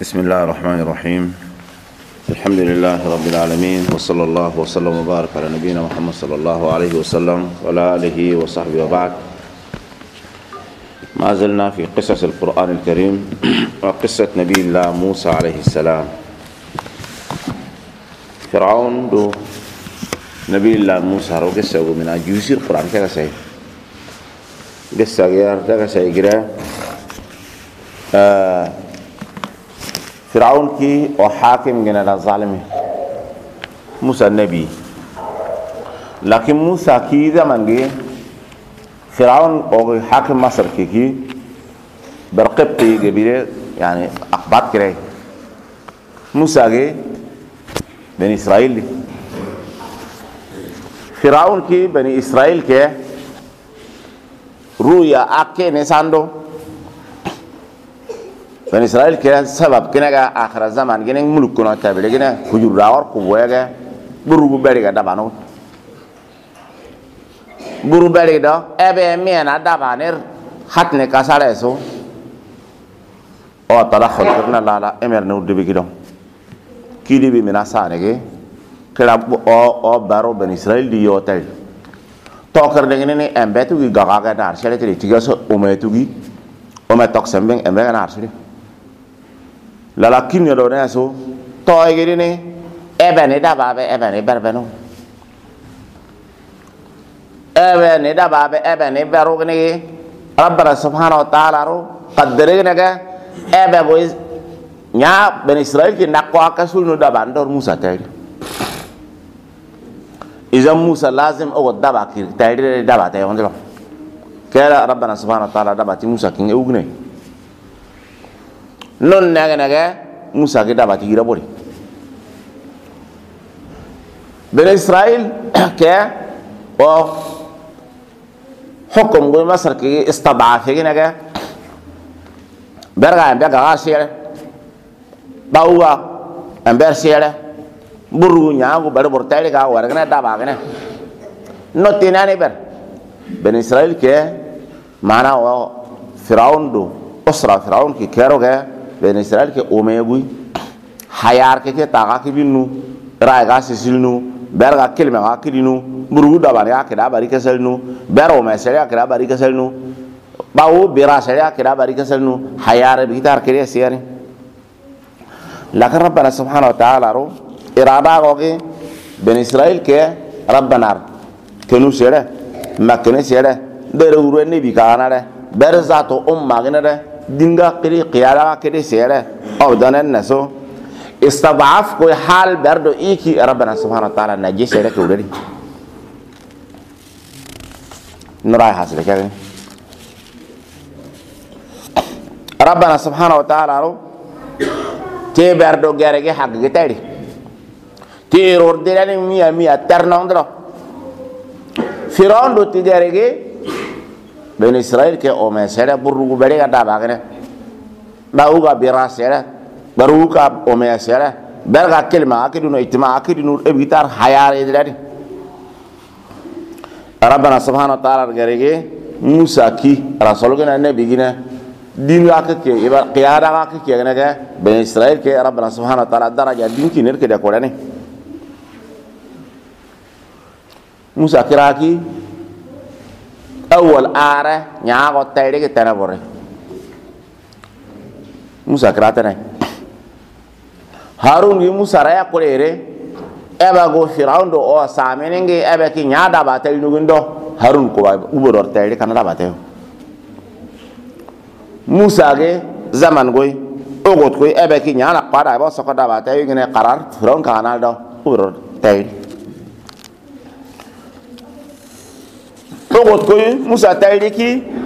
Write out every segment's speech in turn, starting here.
بسم الله الرحمن الرحيم. الحمد لله رب العالمين، وصلى الله وسلم وبارك على نبينا محمد صلى الله عليه وسلم وعلى آله وصحبه وبعد. ما زلنا في قصص القرآن الكريم وقصة نبي الله موسى عليه السلام. فرعون دو نبي الله موسى رو قصة من أجوزي القرآن كذا سي قصة غير كذا سي غير فرعون کی اور حاکم گنا ظالم موسى النبي، لكن موسى کی زمان گے فرعون اور حاکم مصر کی برقبطی قبیلے يعني اقباط کرے موسى گے بني اسرائیل فرعون کی بني اسرائیل کے رویا آکے نسان دو بني إسرائيل كده سبب كنا آخر الزمان كنا ملوك كنا تابعين كنا هجور راور قوة كده برو بري كده بانو برو بري كده أبي مين ada بانير خاتني كاسالة سو أو تدخل كنا لا أمير نود بكده كده بمناسبة كده أو بارو بني إسرائيل دي يوتل توكر دعيني نه أمبتو كي غاغا كده أرسله تري تيجاسو أمتو كي أمت تقسم بين أمبت كده أرسله lalakin yo do so to egiri ni ebene da babe ebene berbeno ebene da babe ebene beru ni rabbana subhanahu wa ta'ala ro qaddare ne ga ebe go nya ben israel ki nakwa ka sunu da bandor musa tayri idan musa lazim o da ba ki tayri da ba tay on do kala rabbana subhanahu wa ta'ala da ba ti musa kin ugne non naga musa ke dabati gira bori ben israel ke o hukum go masar ke istadaf ke naga berga ga shere bawa amber shere buru nya go bar bor tayre ga war gna daba gna no tinani ber ben israel ke mana o firaun do usra firaun ki kero ga ben israel ke omegui hayar ke taga ke binu raiga sisilnu berga kelme ga kidinu buru da bari ke da bari ke selnu bero me seria ke da bari ke selnu bawo bira seria ke da bari ke selnu hayar bi tar ke siari lakin rabbana subhanahu wa ta'ala ro irada go ke ben israel ke rabbana kenu sere makene sere dere uru ne bi kana re berzato umma gene re dinga kiri qiyara kiri sere او دانن نسو استضعف کوئی حال بردو ایکی ربنا سبحانه وتعالى نجی سره کولری نرای حاصل کردن ربنا سبحانه وتعالى رو تی بردو گرگی حق گتری تی رور دیلانی میا ترناندرو فرعون دو تی گرگی بن اسرائیل کے اومه سره برو بڑے گدا باگنے باوغا براسره باروغا اومياسره برغا كلمه اكيدو اجتماع اكيدو ابيتار حيار ادري ربنا سبحانه وتعالى غريغي موسى كي رسولنا النبي جينا دين اككي يبقى قياده اككي غنغا بني اسرائيل كي ربنا سبحانه وتعالى درجه دين كي نر كده كوراني موسى كراكي اول اره نياغو تايري تنبوري musa krata nai harun yi musa raya kurere eba go firaun do o samenenge ebe ki nyada batel nugundo harun ko ba ubodor tayre kanada batel musa ge zaman goy ogot koy ebe ki nyana pada ba sokoda batel ngene qarar firaun kanal do ubodor tayre ogot koy musa tayre ki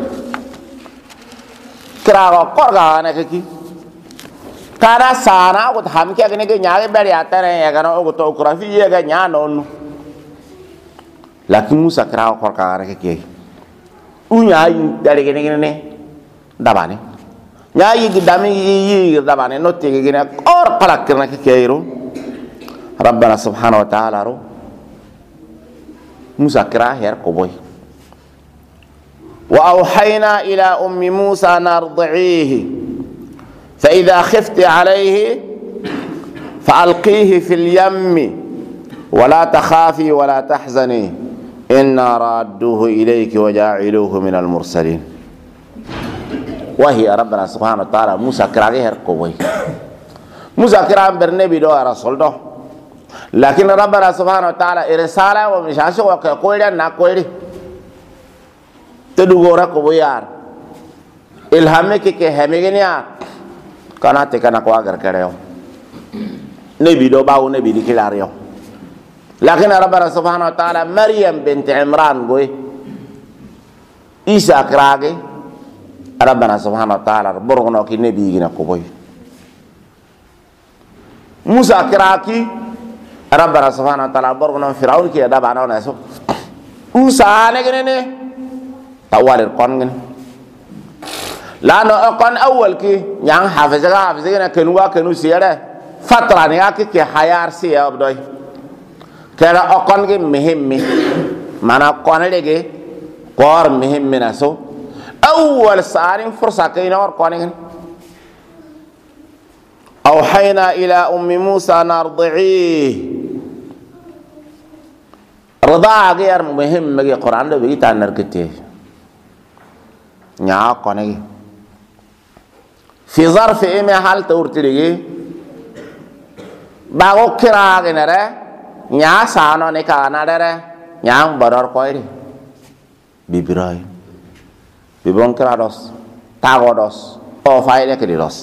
krago korga na ki kada sana ko tham ke gane ke nyaage bari ata re ya gano ko to grafi ye ga nya non lakin musa kra ko ka re ke unya yi dare gane ne dabane nya yi gidami yi dabane no te gane or palak kirna ke kero rabbana subhanahu wa ta'ala ro musa kra her ko boy wa auhayna ila ummi musa nardihi فإذا خفت عليه فألقيه في اليم ولا تخافي ولا تحزني إنا رادوه إليك وجاعلوه من المرسلين. وهي ربنا سبحانه وتعالى موسى كراغي هرقوي موسى كرام برنبي دو رسول دو، لكن ربنا سبحانه وتعالى إرساله ومشاشو وكقوي لنا قوي تدوغورا قويار إلهامك كهمينيا كانت كنا قواغر كريو نبي دو باو نبي دي كلاريو. لكن ربنا سبحانه وتعالى مريم بنت عمران قوي إيسا كراغي ربنا سبحانه وتعالى برغنا كي نبي يجينا قوي موسى كراكي ربنا سبحانه وتعالى برغنا فرعون كي دابانا ونسو موسى نغني توال القرن لانه القرن اول كي يان حافظنا كنوا سيره فتره نياكي كي حيار سي ابدوي كلا القرن كي مهم معنى القرن لغي قار مهم نسو اول سارين فرصه كي نور قرن أوحينا إلى أم موسى أن أرضعيه. رضاعة غير مهم مجي القرآن ده بيجي تانر كتير نيا قنعي في ظرف إيه محل تورتيجي باغو كراغ نره نيا سانو نكانا نره نيا بدر كويري بيبراي بيبون كرادوس تاغودوس أو فايدة كديروس.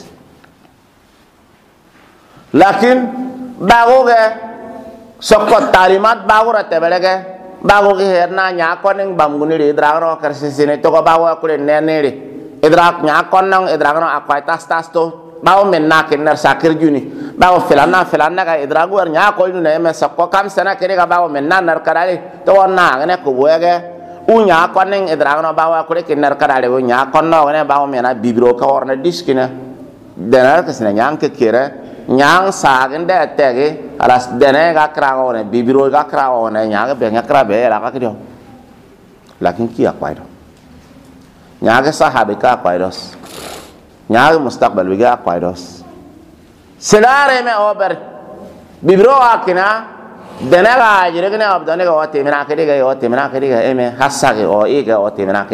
لكن باغوغه سقط تعليمات باغو رتبلغه باغوغه هرنا نياكونن بامغوني ادراغنو كرسيسيني تو باغو كولي نينيري ادراغ نياكونن ادراغنو اكوايتاس تاستو باغو مننا كنر ساكر جوني باغو فلانا كا ادراغو ور نياكولي نيمه سقو كام سنه كريغا باغو مننا نر كرالي تو نا غنه كوبوغه u nya konen edragno bawa kule kinar kadale u nya konno ne bawo mena bibro ka orna diskina denar kesna nyang ke kire nyang sagen de tege alas dene ga krago ne bibiro ga krago ne nyang be ngakrabe la ka kido lakin ki akwairo nyang sahabe ka akwairos nyang mustaqbal bi ga akwairos selare me ober bibiro akina dene ga jire ne abdane ga wate mena kede ga eme hasage o ega wate mena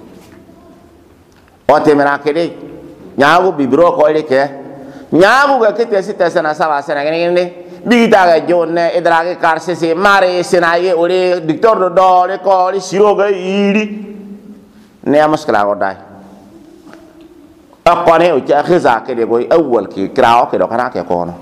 kede nyang bibiro ko ile ke nyagu ga kete sita sana sala sana ngene bigita ga jonne idrage karse se mare senaye ore dictor do le ko li siro ga yiri ne amaskala go dai akone o ja khiza ke de goy awwal ki krao ke do kana ke kono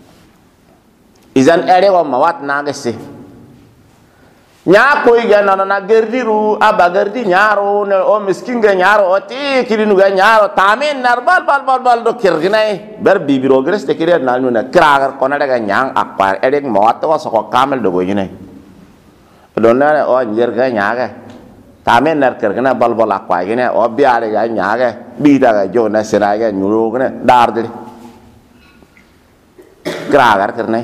izan ere go mawat na ga se nya koy ga na gerdiru aba gerdi nyaro ne o miskin ga nyaro o ti kirinu ga nyaro tamen nar bal do kirginai ber bibiro gres te kirer na nu na kragar kona daga nyang akpar edek mawat to so ko kamel do go yine do na o nyer ga nyaga tamen nar kirgina bal akwa gine o biare ga nyaga bi daga jo na sira ga nyuro gine dar de kragar kirnai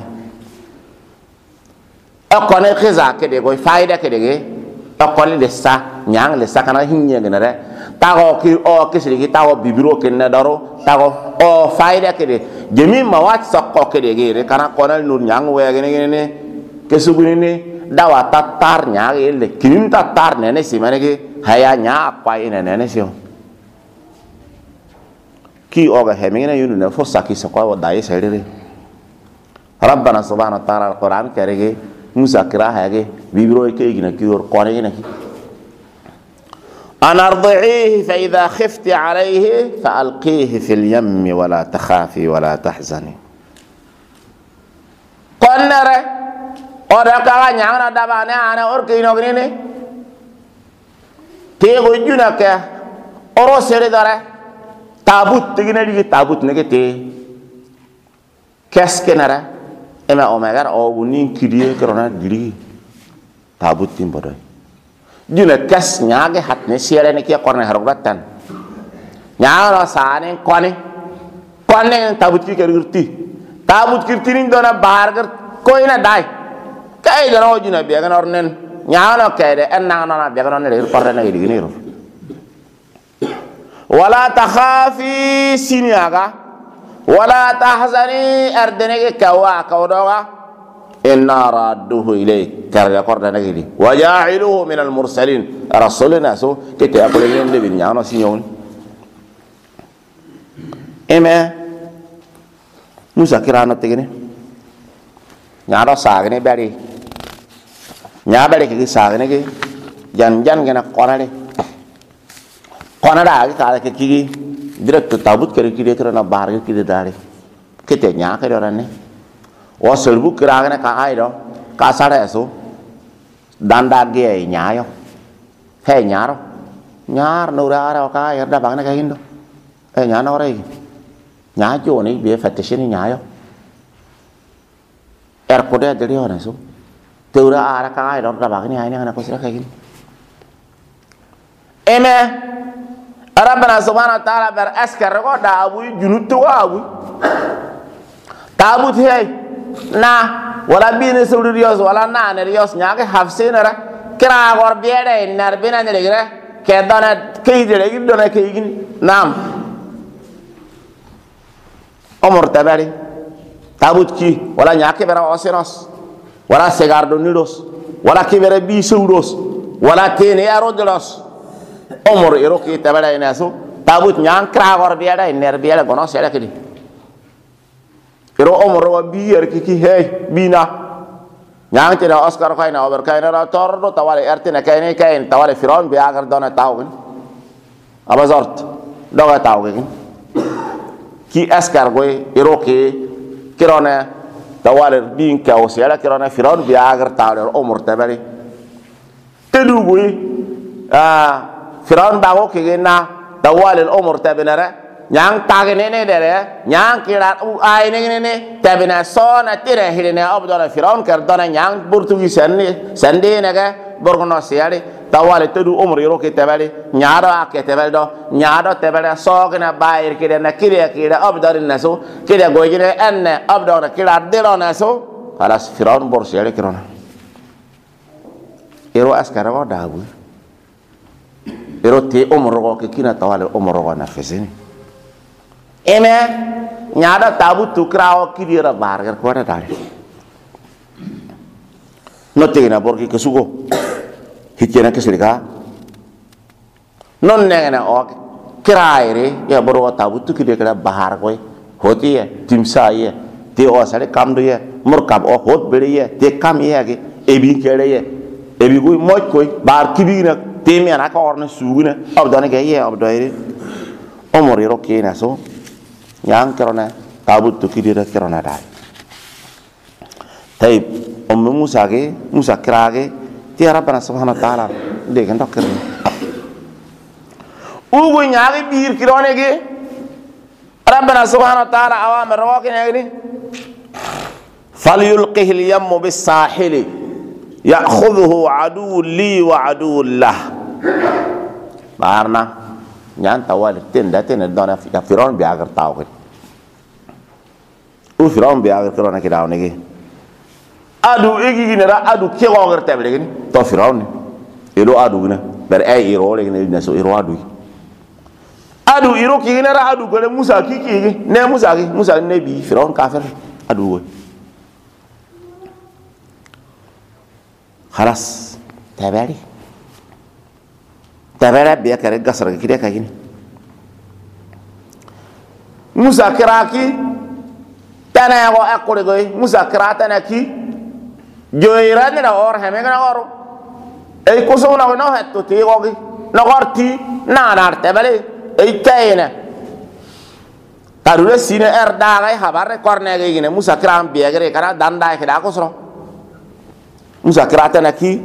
akone khiza ke de goy faida ke de ge akole de sa nyang le sakana hinye ngene re tago ki o kisri ki tago bibiro ke na daro tago o faida ke de jemi mawat sakko ke de ge re kana konal nur nyang we ngene ke suguni ni dawa tatar nyang le kinim tatar ne simane ge haya nya akwa ine ne sio ki oga hemine yunu ne fo saki sakwa dai saidere rabbana subhanahu wa ta'ala alquran kerege Musa kira hage bibiro ke gina kior kone gina ki an ardi'ihi fa idha khifti alayhi fa alqihi fil yam wa la takhafi wa la tahzani qannara ora ka nyana dabane ana or ke ino gine te go juna ka oro sere dare tabut tigina digi tabut ne te keske nara ema omegar o bunin kiriye korona diri tabut timbodoy dina kas nyaage hatne sere ne ki korne harugatan nyaara saane kone tabut ki kirti tabut kirti nin dona bargar koina dai kay dana o jina be gan ornen nyaano kayde enna nona be gan ne korne ne digi wala takhafi siniaga ولا تحزني أردنك كوا كودوغا إنا رادوه إليك كرجع قرنا نجدي وجاعلوه من المرسلين رسولنا سو كتير أقول لهم اللي بنيانو سيون إما موسى كرانو تيجي نيارو ساغني بري نيابري كي ساغني كي جان كنا قرنا lagi kalau kiki direct tabut kiri kiri kerana bahar kiri dari kita nyak kiri orang ni, wasal buk kira kena kahai do, kasar eso, danda dia nyayo, hei nyaro, nyar nura ara kahai ada bangna kahin do, nyano orang, nyajo ni biar fetish ni nyayo, kode jadi orang so, tura ara kahai do ada bangni hai ni kana kusira kahin, Rabbana subhanahu wa ta'ala ber askar ko da abu junut to abu tabut hey na wala bin sawriyos wala na ne riyos nyaake hafsina ra kira gor biede nar bina ne legre ke dona kay de legi dona kay gin nam omor tabari tabut ki wala nyaake bera osenos wala segardo nidos wala kibere bi sawros wala tene arodlos Omor iro ki tabada ina so tabut nyang kra gor biada iner biada gono sele kidi iro omor wa bier ki hey bina nyang tira oscar kaina over kaina ra tordo tawale ertina kaina kain tawale firon bi agar dona tawgin abazort doga tawgin ki askar goy iro ki kirona tawale bin ka o sele kirona firon bi agar tawle omor tabari tedu goy Firaun bago kigena dawal al-umur tabinara nyang tagene dere nyang kira ai ne tabina sona tire hirene abdona Firaun kardona nyang burtugi sande naga borgono siari dawal tedu umur yoro ke tabali nyara ke tabeldo nyara tabala sogna bair kire na kire abdar naso kire gojire enne abdona kira delo naso halas Firaun bor siari kirona ero askara wa dagu Ero te omoro ke kina tawale omoro na fesini nyada tabu tukrao kidira bargar ko ada dali no te na borki kesugo hikena keslika non nengena o kiraire ya boro tabu tukide kala bahar koy hoti ya timsa ya te o sale kamdo ya murkab o hot bere ya te kam ya ge ebi kere ya ebi go moj koy bar kibina temi anaka orne suguna abdone ke ye abdoire omori roke na so yang kerana tabut tu kidira kerana dai tay musa krage ti Rabbana subhanahu wa ta'ala de kan dokter ugu nyaagi bir kirone ge Rabbana subhanahu wa ta'ala awamir roke ne falyulqihi al-yammu bis-sahili ya'khudhuhu adu li wa adu lah barna nyan tawal tenda dona ya Firaun bi agar tawke u Firaun bi agar korona ki dawne gi adu igi ginera adu ke gonger table gini to Firaun ilo adu gina ber ay iro le gina so iro adu iro ki ginera adu gole Musa ki ne Musa ne bi Firaun kafir adu go خلاص تابعي biar kare gasar kiri kagini Musa kiraki tana go akore goy Musa kirata na ki joirane na or heme na oro ei kuso na no hetto ti gogi na gorti na tabale ei kayena tarule sine dagai habare korne gine Musa kiram biagere kana danda ke da kusro Musa kirata na ki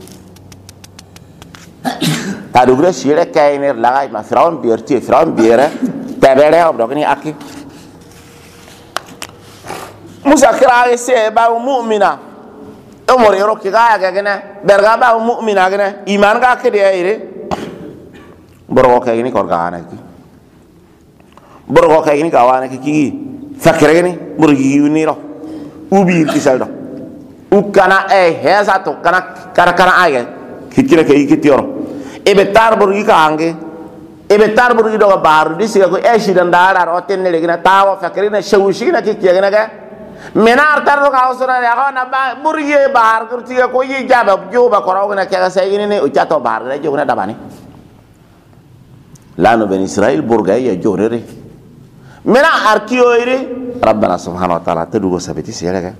tadugre shire kainer lagai ma Firaun bierti Firaun biere tabere obdogni aki Musa kirage se ba mu'mina umur yoro kiga ga gene berga ba mu'mina gene iman ga ke de ire borgo ke ni korgana ki borgo ke ni kawana ki fakire ni burgi ni ro ubi kisaldo ukana hesa to kana ay kikira ke ikitioro ebe tar borgi ka ange ebe tarburu do baru disiga ko eshi dan dara roten ne legina tawo fakrina shawshina ki kiyagina ga menar tardo ka usura ya ko na ba burye bahar kurtiga ko yi jaba juba ko na kaga sayini ne ucato bahar ga jogna dabani lanu ben israil burga ya jorere mena arkiyo ire rabbana subhanahu wa ta'ala tedugo sabiti siraga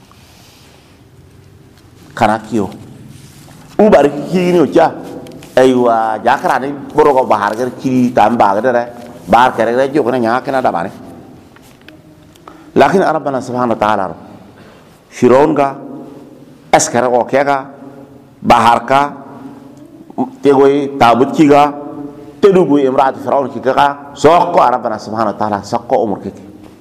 kana kiyo ubar kini uca aywa jakara ni borogo bahar gar kiri tamba gadara bahar kare ga jogna nya kana dabani lakin rabbana subhanahu wa ta'ala firaun ga askara o kega bahar ka tegoi tabut kiga tedugo imraat firaun kiga sokko rabbana subhanahu wa ta'ala sokko umur kiki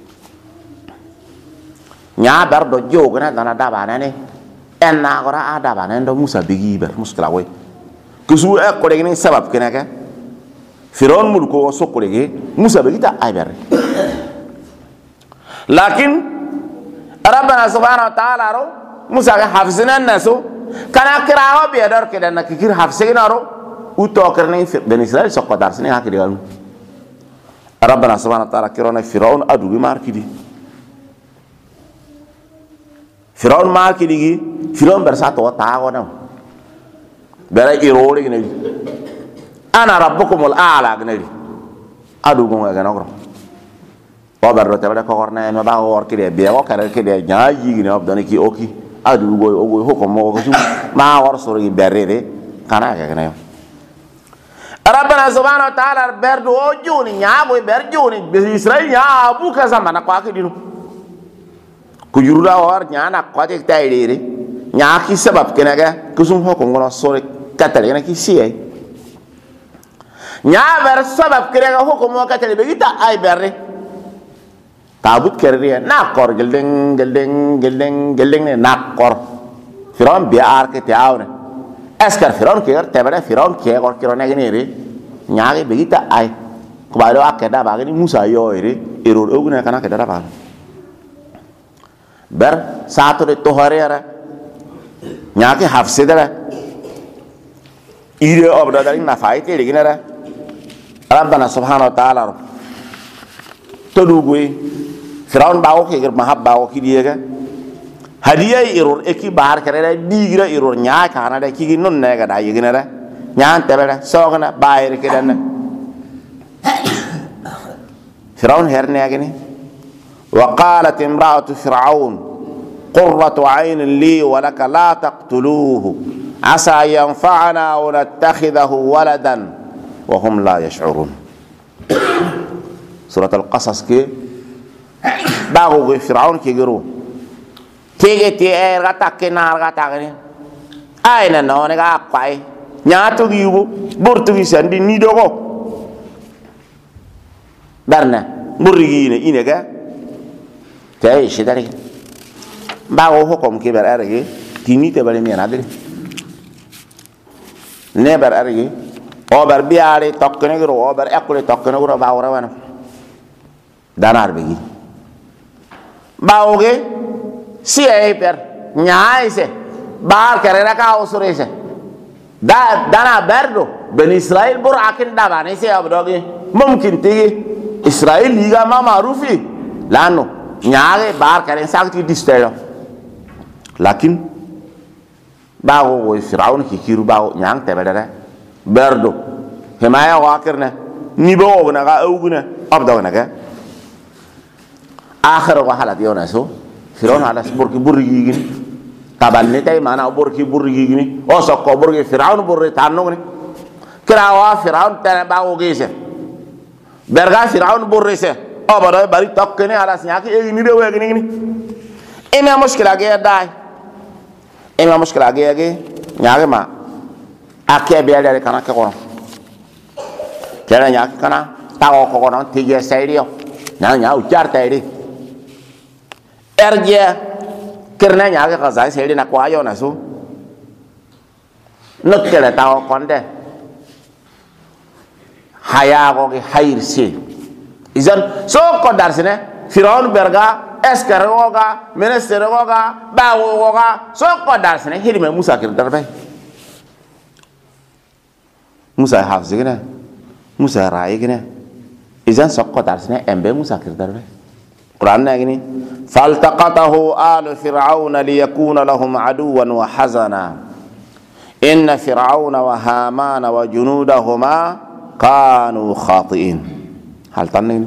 nya bar do jogna dana dabana ne enna gora dabana ndo musa bigi ber muskila way kusu e ko degni sabab kenaka firaun mul ko sokko dege musa begita ayber lakin rabbana subhanahu wa ta'ala ro musa ga hafzina nasu kana kirawo be dar ke dan kikir hafzina ro uto karne ben israel sokko dar sini hakki digal rabbana subhanahu wa ta'ala kirona firaun adu bi markidi firaun markidi gi firaun bersato ta wona bera irore gine ana rabbukumul a'la gine adu go ga nokro o berro tebere ko korna en ba wor kide be o kare kide nyaaji gine ob dani ki oki adu go o go hoko mo ko ma wor soro gi berere kana ga gine rabbana subhanahu wa ta'ala berdo o joni nyaago ber joni be israil nya abu ka zamana ko akidinu ku jurula war nyana ko te tayire nya ki sabab kenaga kusum hoko ngono soro katale ina ki siye nya ber sabab kenaga hoko mo katale be gita ay berre tabut kerriya nakor geldeng ne nakor firon bi arke te awne eskar firon ke tebere firon ke gor kiro ne gnere nyaage begita ay ko bayro akeda ba gni musa yo ere eror oguna kana ke dara ba ber sato de tohare ara nyaake hafse dara ire obda dara na faite de gnara rabbana subhanahu wa ta'ala todugwe firaun bawo ke mahab bawo ki diega hadiya iror eki bahar kare digira iror nya kana da ki non ne ga da yigina da nya tebere sogna bayre ke dan firaun herne agini wa qalat imra'atu fir'aun qurratu 'aynin li wa laka la taqtuluhu asa yanfa'ana wa nattakhidahu waladan wa hum la yash'urun surat al-qasas ke bago go firaun ke gero tege te gata ke nar gata ni ay na no ne ga kwai nyaatu gi yugo bortu gi sandi ni dogo darna murigi ne ine ga tay shidari bago hukum ke ber arge tini te bale mi na de ne ber arge o ber biare tokkene gero o ber ekule tokkene gero bawra wana danar begi baoge si ay per nyaay se bar karera ka usure se dana berdo ben israel bur akin dabane se abdoge mumkin tigi israel liga ma marufi lano nyaage bar karen sakti distelo lakin bago go firaun ki kiru bago nyang tebedere berdo hemaya wakirne ni bo na ga uguna abdoge na ga akhir wa halat yona so firaun ala burki burgi gini tabanne tay mana burki burgi gini o sokko burgi firaun burri tanno gini krawa firaun tan bawo gese berga firaun burri se o baro bari tokkene ala nyaki e ni rewe gini ina mushkila ge dai ina mushkila ge nyaage ma akke be ale kana ke kono kera nyaaki kana tawo ko kono tije sayrio nya ucar tayri erje kirna nya ga za sai na kwayo na su nukkele taw konde haya go ge hayr si izan so ko darsine firaun berga eskar goga minister goga bawo goga so ko darsine hirme musa kir darbe musa hafzigina Musa rai gini izan sokko tarsine embe Musa kirdarbe Quran na gini faltaqatahu alu fir'auna liyakuna lahum aduwan wa hazana inna fir'auna wa hamana wa junudahuma kanu khati'in hal tanin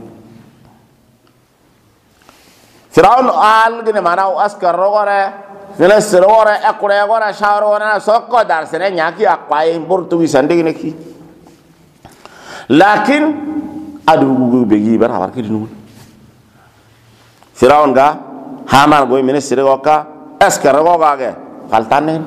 fir'aun al gini mana askar rogore fina sirore akure gora sharo na sokko darsine nyaki akwaye burtu wisande gini ki lakin adu begi bar habar ki dinu fir'aun ga haman goy ministre goka askar goga ge hal tanin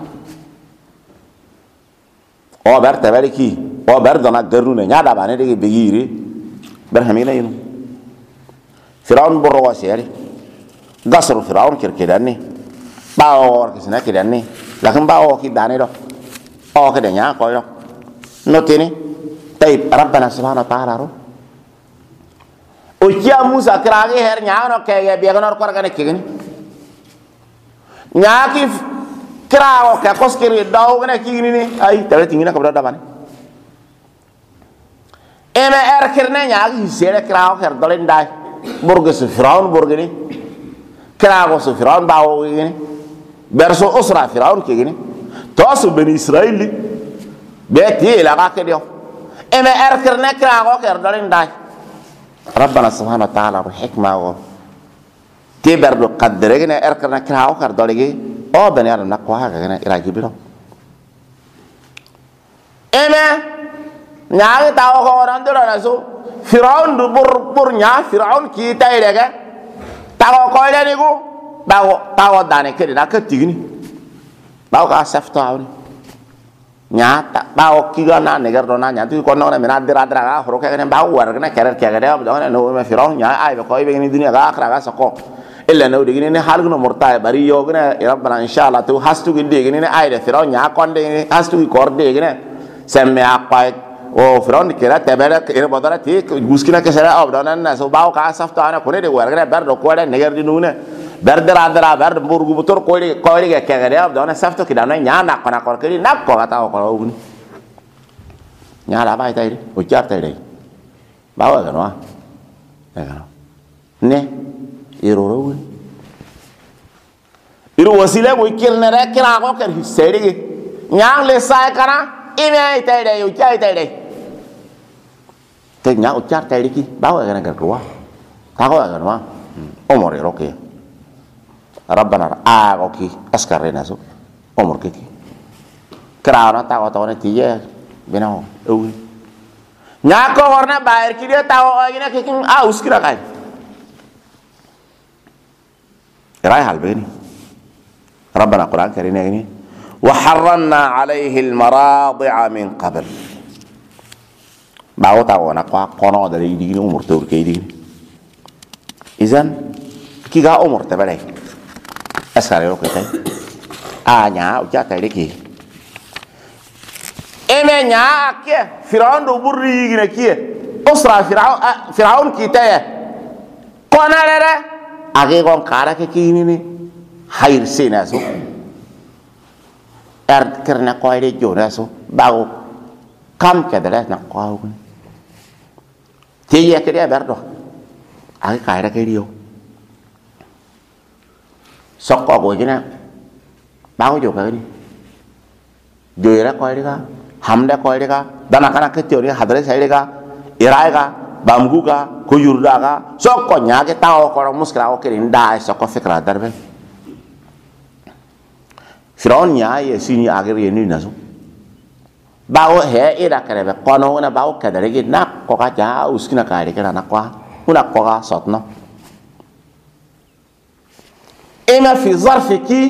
o ber tabariki o ber dona garune nyada bane de begiri ber hamina yinu fir'aun borro waseri gasru fir'aun kirkidani bawo kisna kidani lakin bawo kidani do o kidanya ko yo notini tayib rabbana subhanahu wa ta'ala ro o kiya musa krage her nyaano kege beganor ko gane kigini nyaaki krawo ka koskiri daw gane kigini ni ay tawe tingina ko da bane eme kirne nyaaki sere krawo her dolen dai burgus fir'aun burgini krawo su fir'aun bawo gini berso usra fir'aun kigini tosu bani israili beti la ka kedio eme kirne krawo her dolen dai rabbana subhanahu wa ta'ala hikma wa tiber do qaddere gene kirne krawo her dolegi o bani adam nakwa ga gene iragi biro eme nyaagi tawo ko randiro rasu fir'aun du bur nya fir'aun ki tayrega tawo ko le nigu tawo dane kedi na katigini bawo ka safto awni nya bawo ki ga na negar do na nya tu ko no na mena dira ga horo ka ne bawo war ne kerer ke ga de do no me fir'aun nya ay be ko be ni dunya ga akhra ga sako illa no de ni halguno murta bari yo gene rabbana inshallah tu hastu gi de ni ay de fir'aun nya konde hastu gi korde gene semme apai o fir'aun kira tebere ere bodara ti guskina ke sera abdana na so bawo ka safto ana ko ne de war gene ber do ko de negar di nune ber dara ber burgu butor ko de ke ga de abdana safto ki dana nya na ko na ko kiri na ko ta ko ugni nya la bai tai o char tai dai bawo ga no ne iroro iru wasile mo kirne re kira ko ker hiseri nyang le sai kana ime tai dai u chai tai dai te nya u char tai ki bawo ga na ga ruwa ta ko ga no omor roke rabbana a ko ki askare na so omor ki kra na ta ko to ne ti ye bena o nya ko warna baer ki dia ta o ina ki a uskira kai rai hal beni rabbana quran karina ini وحرمنا عليه المراضع من قبل باو تاو نا كونو دا دي عمر تور كي دي اذن كي غا عمر تبالي اساريو كاي انيا او جا تاي دي امنيا كي فرعون دو بري غنا كي اسرا فرعون كي تاي كونا لره اگے كون كارا كي ني خير سيناسو kerana kau ada jodoh so baru kam kedala nak kau pun tiada kerja berdoa agak kaya kerja sok kau je na baru juga ni jodoh kau ada hamda kau ada dan akan kecil ni hadrat saya ada irai ka bambu ka kujurda ka sok kau nyake tahu kalau muskil kau kerinda sok kau fikir ada ben Fir'aun nya ye sini agar ye ni nasu bawo he ira karebe kono na bawo kadare gi nak ko ka ja uskina kare kana nakwa una ko ga sotno ema fi zarfiki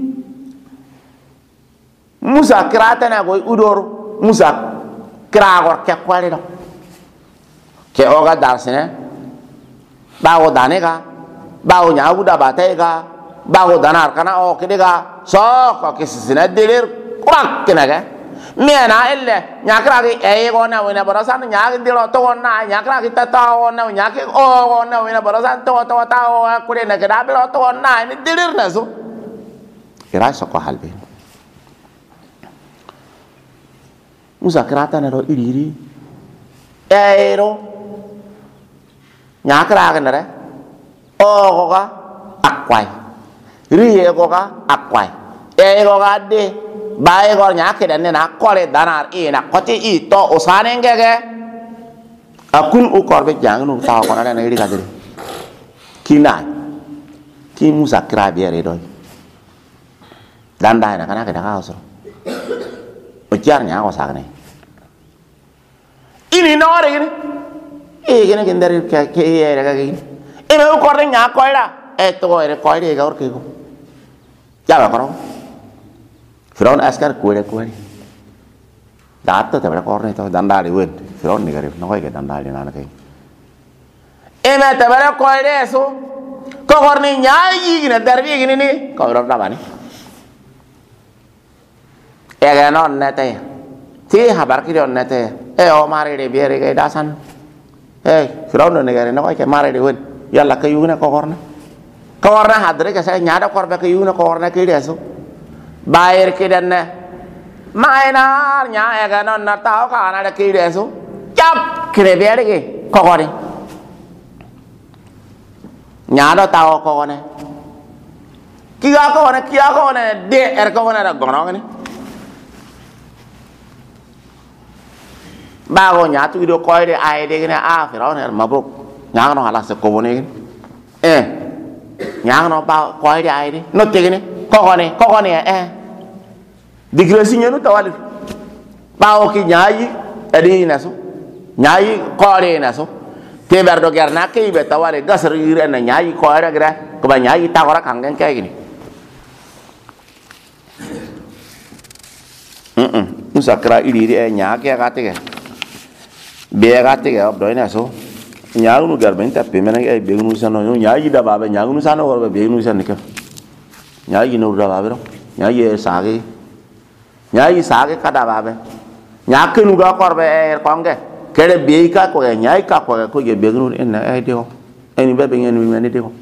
musa krata na go udor musa kragor ke kwale do ke oga darsene bawo danega bawo nya uda batega bawo danar kana o kidega so ko kisina dilir kurak kinaga mena ille nyakra gi e gona wena barasan nyak dilo to na nyakra gi ta na nyak o na wena barasan to ta o kure na gada bilo to na ni dilir na so kira so ko halbe muzakarata na ro iriri ero nyakra kan re o ko ka akwai ri ko ka akwai ko ka de bae ko nyake dan na kore danar na koti I to osane ngege akun u korbe jang nu ta ko na ne ri ka de kina ki musa kra biere do dan dai na kana ka da ka so o jar nya ko sa ne ini no re gini gini kendari ke era ka gini me u korne nya ko ira to ere ko ire ga or ke ko ya ba karo Firaun askar kuere dato te bra korne to dandali wed Firaun ni gare no ko ke dandali na ke me te bra ko ire so ko korne nya yi gina darbi gini ni ko ro da bani ga non ne te ti habar ki don ne te o mare de biere ke dasan Firaun ne gare no ko ke mare de wed yalla ka yuna ko korna hadre ke sa nya da korbe ke yuna korna ke de so Bair kidan ne mainar nya ga non na tao ka na ki de so chap kire be de ko ni nya do tao ko ne ki ga ko ne de ko na da gono ne ba go nya tu do ko de ai de ne Firaun ne mabruk nya no hala se ko ne nya no ba ko de ai de no te ne ko ne digresi nyanu tawali bawo ki nyaayi edi naso nyaayi kore naso te berdo gerna ke be tawali gasar yire na nyaayi kore gra ko ba nyaayi ta ora kangen kay gini musakra iri nyaake agate ke be agate ke obdo naso nyaagu nu garben ta pe mena e be nu sano nyaayi da babe nyaagu nu sano ko be nu san ke nyaayi no da babe nyaayi saage nyai sage kada babe nyake nu ga korbe konge kere beika ko nyai ka ko ye begnu en dio eni be ngen mi meni dio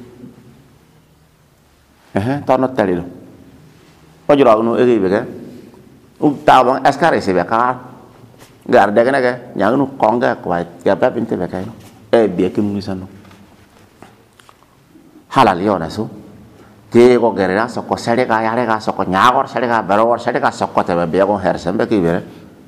tono talilo o juro no egi bege u tawon askare se be ka gar de gene ge nyang nu konge ko ya be binte be kay be ke mu sanu halal yo na su te ko gerera so ko sare ka yare ka so ko nyagor sare ka baror sare ka so ko te be ko her sembe ki bere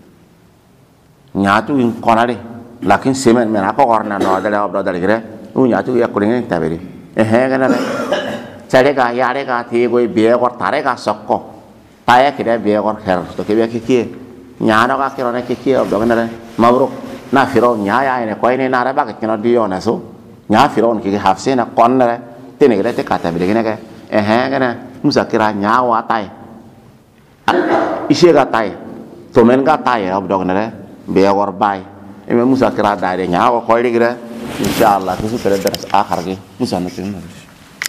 nyatu in konare lakin semen men ako korna no dale obdo dale gere u nyatu ya kuring ta beri gana re sare ka yare ka te ko be ko tare ka so ko pae kire be ko her to ke be ki nyano ka kiro ne ki obdo gana re mabruk na firo nyaya ne ko ne na ra ba ke no dio na so nya firo ki hafse na konre te ne gere te ka ta beri gene ke gana musakira nyawa tai ise ga tai to men ga tai obdo ne be war bay musakira da de nyawa ko ri gre inshallah ku su tere dars akhar ge musana tin